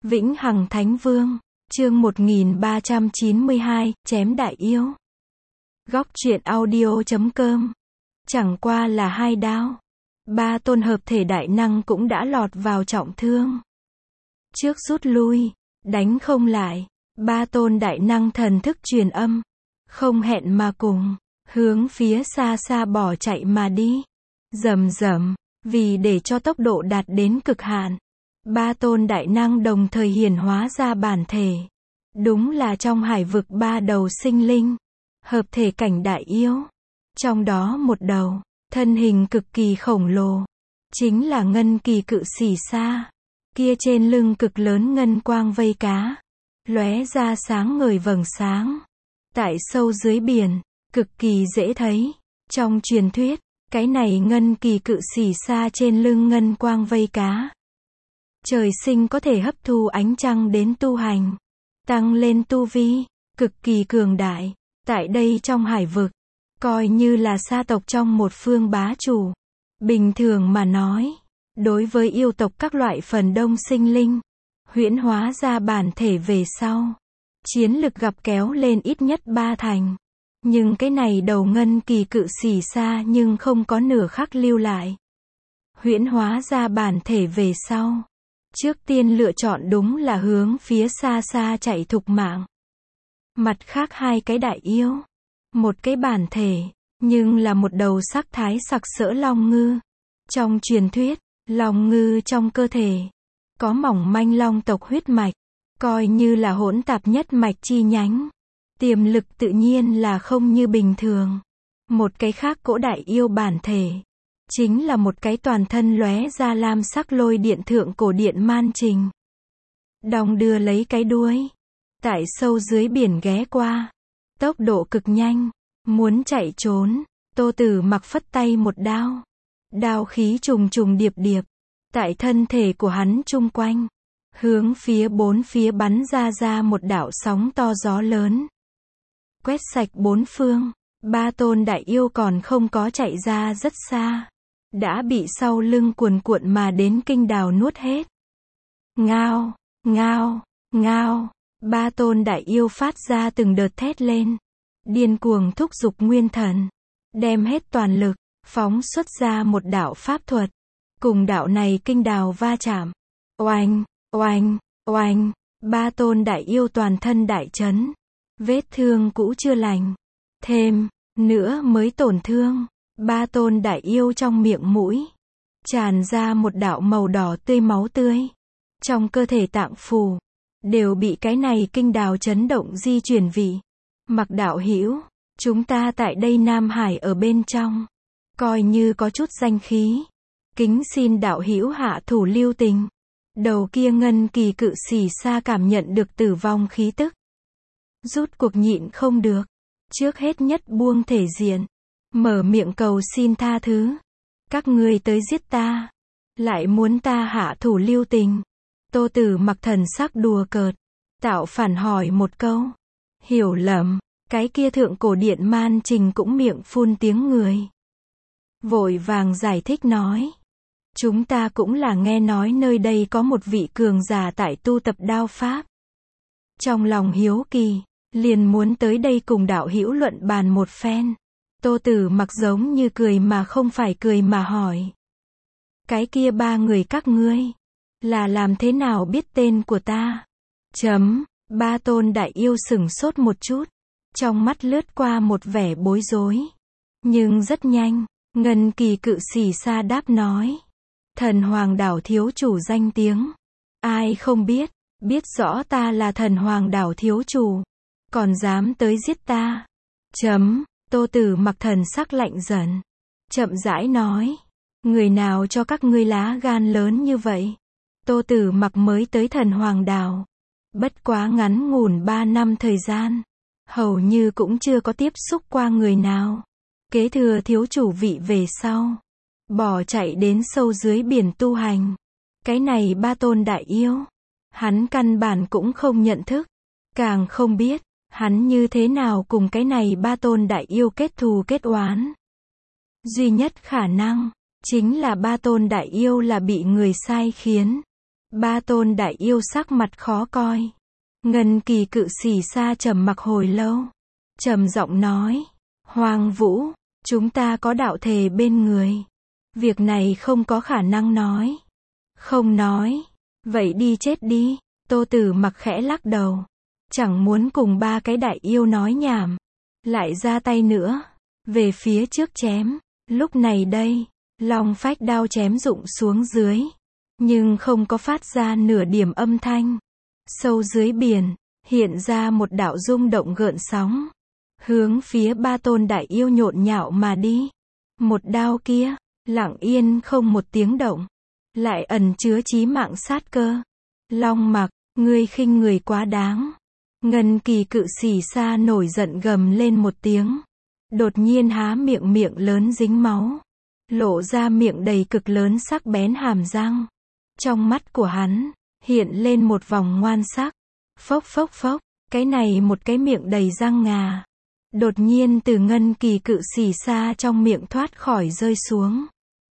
Vĩnh Hằng Thánh Vương, chương 1392, chém đại yêu. Góc truyện audio.com. Chẳng qua là 2 đao. 3 tôn hợp thể đại năng cũng đã lọt vào trọng thương. Trước rút lui, đánh không lại, 3 tôn đại năng thần thức truyền âm, không hẹn mà cùng, hướng phía xa xa bỏ chạy mà đi. Rầm rầm, vì để cho tốc độ đạt đến cực hạn, 3 tôn đại năng đồng thời hiển hóa ra bản thể. Đúng là trong hải vực 3 đầu sinh linh, hợp thể cảnh đại yêu. Trong đó một đầu, thân hình cực kỳ khổng lồ, chính là ngân kỳ cự xỉ xa. Kia trên lưng cực lớn ngân quang vây cá, lóe ra sáng ngời vầng sáng. Tại sâu dưới biển, cực kỳ dễ thấy. Trong truyền thuyết, cái này ngân kỳ cự xỉ xa trên lưng ngân quang vây cá, trời sinh có thể hấp thu ánh trăng đến tu hành, tăng lên tu vi, cực kỳ cường đại. Tại đây trong hải vực, coi như là sa tộc trong một phương bá chủ. Bình thường mà nói, đối với yêu tộc các loại phần đông sinh linh, huyễn hóa ra bản thể về sau, chiến lực gặp kéo lên ít nhất 3 thành. Nhưng cái này đầu ngân kỳ cự xỉ xa nhưng không có nửa khắc lưu lại. Huyễn hóa ra bản thể về sau, trước tiên lựa chọn đúng là hướng phía xa xa chạy thục mạng. Mặt khác 2 cái đại yêu, một cái bản thể, nhưng là một đầu sắc thái sặc sỡ long ngư. Trong truyền thuyết, long ngư trong cơ thể có mỏng manh long tộc huyết mạch, coi như là hỗn tạp nhất mạch chi nhánh. Tiềm lực tự nhiên là không như bình thường. Một cái khác cỗ đại yêu bản thể, chính là một cái toàn thân lóe ra lam sắc lôi điện thượng cổ điện man trình. Đong đưa lấy cái đuôi, tại sâu dưới biển ghé qua, tốc độ cực nhanh, muốn chạy trốn. Tô Tử Mặc phất tay một đao, đao khí trùng trùng điệp điệp, tại thân thể của hắn chung quanh, hướng phía bốn phía bắn ra một đạo sóng to gió lớn, quét sạch bốn phương. 3 tôn đại yêu còn không có chạy ra rất xa, đã bị sau lưng cuồn cuộn mà đến kinh đào nuốt hết. Ngao, ngao, ngao, 3 tôn đại yêu phát ra từng đợt thét lên, điên cuồng thúc giục nguyên thần, đem hết toàn lực, phóng xuất ra một đạo pháp thuật, cùng đạo này kinh đào va chạm. Oanh, oanh, oanh, 3 tôn đại yêu toàn thân đại chấn, vết thương cũ chưa lành, thêm nữa mới tổn thương. 3 tôn đại yêu trong miệng mũi tràn ra một đạo màu đỏ tươi máu tươi, trong cơ thể tạng phủ đều bị cái này kinh đào chấn động di chuyển vị. Mặc đạo hữu, chúng ta tại đây Nam Hải ở bên trong, coi như có chút danh khí, kính xin đạo hữu hạ thủ lưu tình. Đầu kia ngân kỳ cự xỉ xa cảm nhận được tử vong khí tức, rút cuộc nhịn không được, trước hết nhất buông thể diện, mở miệng cầu xin tha thứ. Các ngươi tới giết ta, lại muốn ta hạ thủ lưu tình. Tô Tử Mặc thần sắc đùa cợt, tạo phản hỏi một câu. Hiểu lầm, cái kia thượng cổ điện man trình cũng miệng phun tiếng người, vội vàng giải thích nói, chúng ta cũng là nghe nói nơi đây có một vị cường giả tại tu tập đao pháp. Trong lòng hiếu kỳ, liền muốn tới đây cùng đạo hữu luận bàn một phen. Tô Tử Mặc giống như cười mà không phải cười mà hỏi, cái kia 3 người các ngươi, là làm thế nào biết tên của ta? 3 tôn đại yêu sửng sốt một chút, trong mắt lướt qua một vẻ bối rối. Nhưng rất nhanh, ngân kỳ cự xỉ xa đáp nói, Thần Hoàng đảo thiếu chủ danh tiếng, ai không biết, biết rõ ta là Thần Hoàng đảo thiếu chủ, còn dám tới giết ta. Tô Tử Mặc thần sắc lạnh dần, chậm rãi nói, người nào cho các ngươi lá gan lớn như vậy? Tô Tử Mặc mới tới Thần Hoàng đảo, bất quá ngắn ngủn 3 năm thời gian, hầu như cũng chưa có tiếp xúc qua người nào. Kế thừa thiếu chủ vị về sau, bỏ chạy đến sâu dưới biển tu hành. Cái này 3 tôn đại yêu, hắn căn bản cũng không nhận thức, càng không biết hắn như thế nào cùng cái này 3 tôn đại yêu kết thù kết oán. Duy nhất khả năng chính là 3 tôn đại yêu là bị người sai khiến, Ba tôn đại yêu sắc mặt khó coi. Ngân Kỳ Cự Xỉ Sa trầm mặc hồi lâu, trầm giọng nói, Hoàng Vũ, chúng ta có đạo thề bên người. Việc này không có khả năng nói. Không nói. Vậy đi chết đi. Tô Tử Mặc khẽ lắc đầu. Chẳng muốn cùng ba cái đại yêu nói nhảm. Lại ra tay nữa. Về phía trước chém. Lúc này đây, Long Phách đao chém rụng xuống dưới. Nhưng không có phát ra nửa điểm âm thanh. Sâu dưới biển, hiện ra một đạo rung động gợn sóng. Hướng phía ba tôn đại yêu nhộn nhạo mà đi. Một đao kia, lặng yên không một tiếng động. Lại ẩn chứa chí mạng sát cơ. Long Mặc, ngươi khinh người quá đáng. Ngân Kỳ Cự Xỉ Sa nổi giận gầm lên một tiếng. Đột nhiên há miệng lớn dính máu. Lộ ra miệng đầy cực lớn sắc bén hàm răng. Trong mắt của hắn, hiện lên một vòng ngoan sắc. Phốc phốc phốc, cái này một cái miệng đầy răng ngà. Đột nhiên từ Ngân Kỳ Cự Xỉ Sa trong miệng thoát khỏi rơi xuống.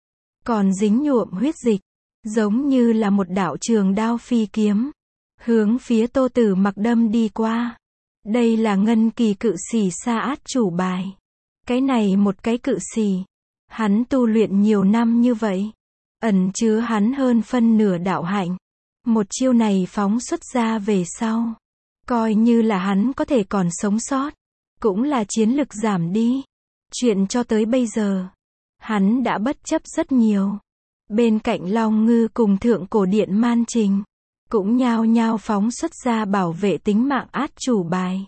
Còn dính nhuộm huyết dịch, giống như là một đạo trường đao phi kiếm. Hướng phía Tô Tử Mặc đâm đi qua. Đây là Ngân Kỳ Cự Xỉ Sa át chủ bài. Cái này một cái cự xỉ. Hắn tu luyện nhiều năm như vậy. Ẩn chứa hắn hơn phân nửa đạo hạnh. Một chiêu này phóng xuất ra về sau. Coi như là hắn có thể còn sống sót. Cũng là chiến lực giảm đi. Chuyện cho tới bây giờ. Hắn đã bất chấp rất nhiều. Bên cạnh Long Ngư cùng Thượng Cổ Điện Man Trình. Cũng nhao nhao phóng xuất ra bảo vệ tính mạng át chủ bài.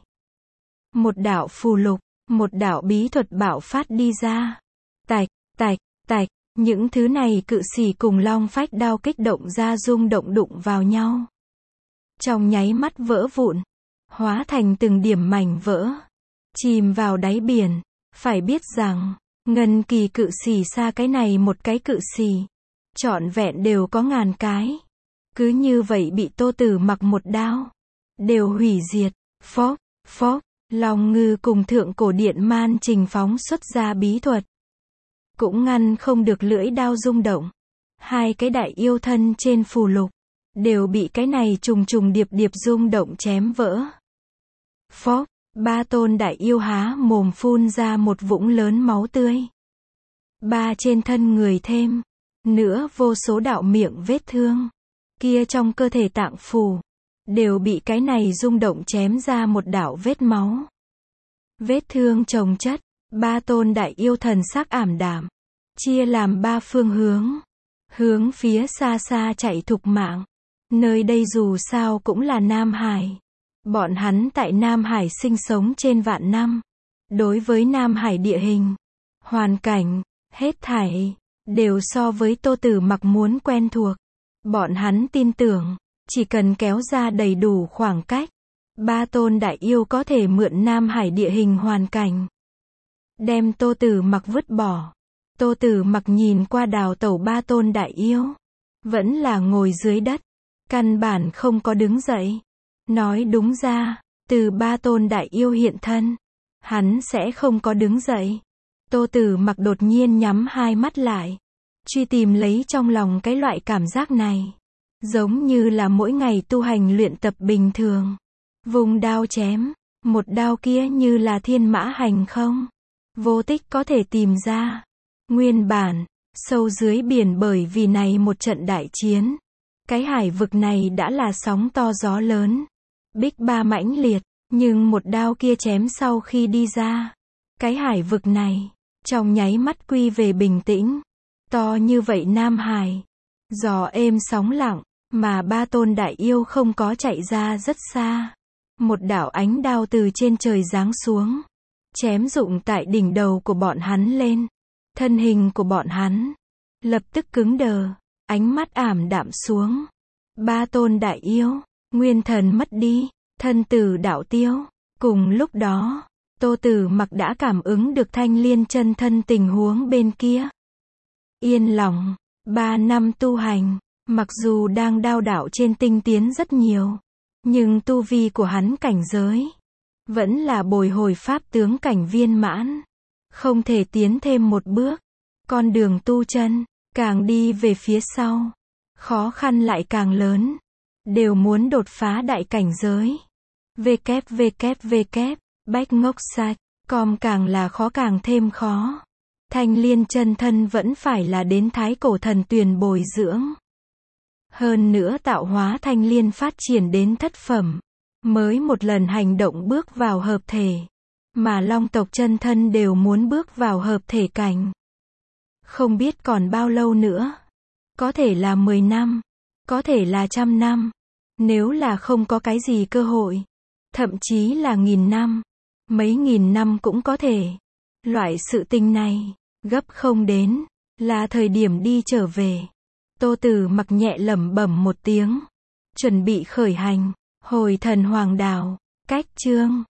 Một đạo phù lục. Một đạo bí thuật bạo phát đi ra. Tạch, tạch, tạch. Những thứ này cự xỉ cùng Long Phách đao kích động ra rung động đụng vào nhau. Trong nháy mắt vỡ vụn. Hóa thành từng điểm mảnh vỡ. Chìm vào đáy biển. Phải biết rằng, Ngân Kỳ Cự Xỉ Sa cái này một cái cự xỉ. Trọn vẹn đều có ngàn cái. Cứ như vậy bị Tô Tử Mặc một đao. Đều hủy diệt. Phốc, phốc. Long Ngư cùng Thượng Cổ Điện Man Trình phóng xuất ra bí thuật. Cũng ngăn không được lưỡi đao rung động. Hai cái đại yêu thân trên phù lục. Đều bị cái này trùng trùng điệp điệp rung động chém vỡ. Phốc. Ba tôn đại yêu há mồm phun ra một vũng lớn máu tươi. Ba trên thân người thêm. Nữa vô số đạo miệng vết thương. Kia trong cơ thể tạng phủ. Đều bị cái này rung động chém ra một đạo vết máu. Vết thương chồng chất. Ba tôn đại yêu thần sắc ảm đạm. Chia làm ba phương hướng. Hướng phía xa xa chạy thục mạng. Nơi đây dù sao cũng là Nam Hải. Bọn hắn tại Nam Hải sinh sống trên vạn năm. Đối với Nam Hải địa hình, hoàn cảnh, hết thảy, đều so với Tô Tử Mặc muốn quen thuộc. Bọn hắn tin tưởng, chỉ cần kéo ra đầy đủ khoảng cách, ba tôn đại yêu có thể mượn Nam Hải địa hình hoàn cảnh. Đem Tô Tử Mặc vứt bỏ. Tô Tử Mặc nhìn qua đào tẩu ba tôn đại yêu. Vẫn là ngồi dưới đất. Căn bản không có đứng dậy. Nói đúng ra, từ ba tôn đại yêu hiện thân, hắn sẽ không có đứng dậy. Tô Tử Mặc đột nhiên nhắm hai mắt lại. Truy tìm lấy trong lòng cái loại cảm giác này. Giống như là mỗi ngày tu hành luyện tập bình thường. Vùng đao chém. Một đao kia như là thiên mã hành không. Vô tích có thể tìm ra. Nguyên bản, sâu dưới biển bởi vì này một trận đại chiến. Cái hải vực này đã là sóng to gió lớn. Bích ba mãnh liệt. Nhưng một đao kia chém sau khi đi ra. Cái hải vực này, trong nháy mắt quy về bình tĩnh. To như vậy Nam Hải. Gió êm sóng lặng. Mà ba tôn đại yêu không có chạy ra rất xa. Một đạo ánh đao từ trên trời giáng xuống. Chém rụng tại đỉnh đầu của bọn hắn lên. Thân hình của bọn hắn lập tức cứng đờ. Ánh mắt ảm đạm xuống. Ba tôn đại yêu, nguyên thần mất đi. Thân tử đạo tiêu. Cùng lúc đó, Tô Tử Mặc đã cảm ứng được Thanh Liên chân thân tình huống bên kia. Yên lòng. 3 năm tu hành. Mặc dù đang đao đạo trên tinh tiến rất nhiều. Nhưng tu vi của hắn cảnh giới. Vẫn là bồi hồi pháp tướng cảnh viên mãn. Không thể tiến thêm một bước. Con đường tu chân, càng đi về phía sau. khó khăn lại càng lớn. Đều muốn đột phá đại cảnh giới. www. Bách Ngốc Sạch. Com càng là khó càng thêm khó. Thanh Liên chân thân vẫn phải là đến thái cổ thần tuyền bồi dưỡng. Hơn nữa tạo hóa Thanh Liên phát triển đến thất phẩm. Mới một lần hành động bước vào hợp thể. Mà long tộc chân thân đều muốn bước vào hợp thể cảnh. Không biết còn bao lâu nữa. Có thể là 10 năm. Có thể là 100 năm. Nếu là không có cái gì cơ hội. Thậm chí là 1000 năm. Mấy nghìn năm cũng có thể. Loại sự tình này, gấp không đến. Là thời điểm đi trở về. Tô Tử Mặc nhẹ lẩm bẩm một tiếng. Chuẩn bị khởi hành. Hồi Thần Hoàng Đảo. Cách chương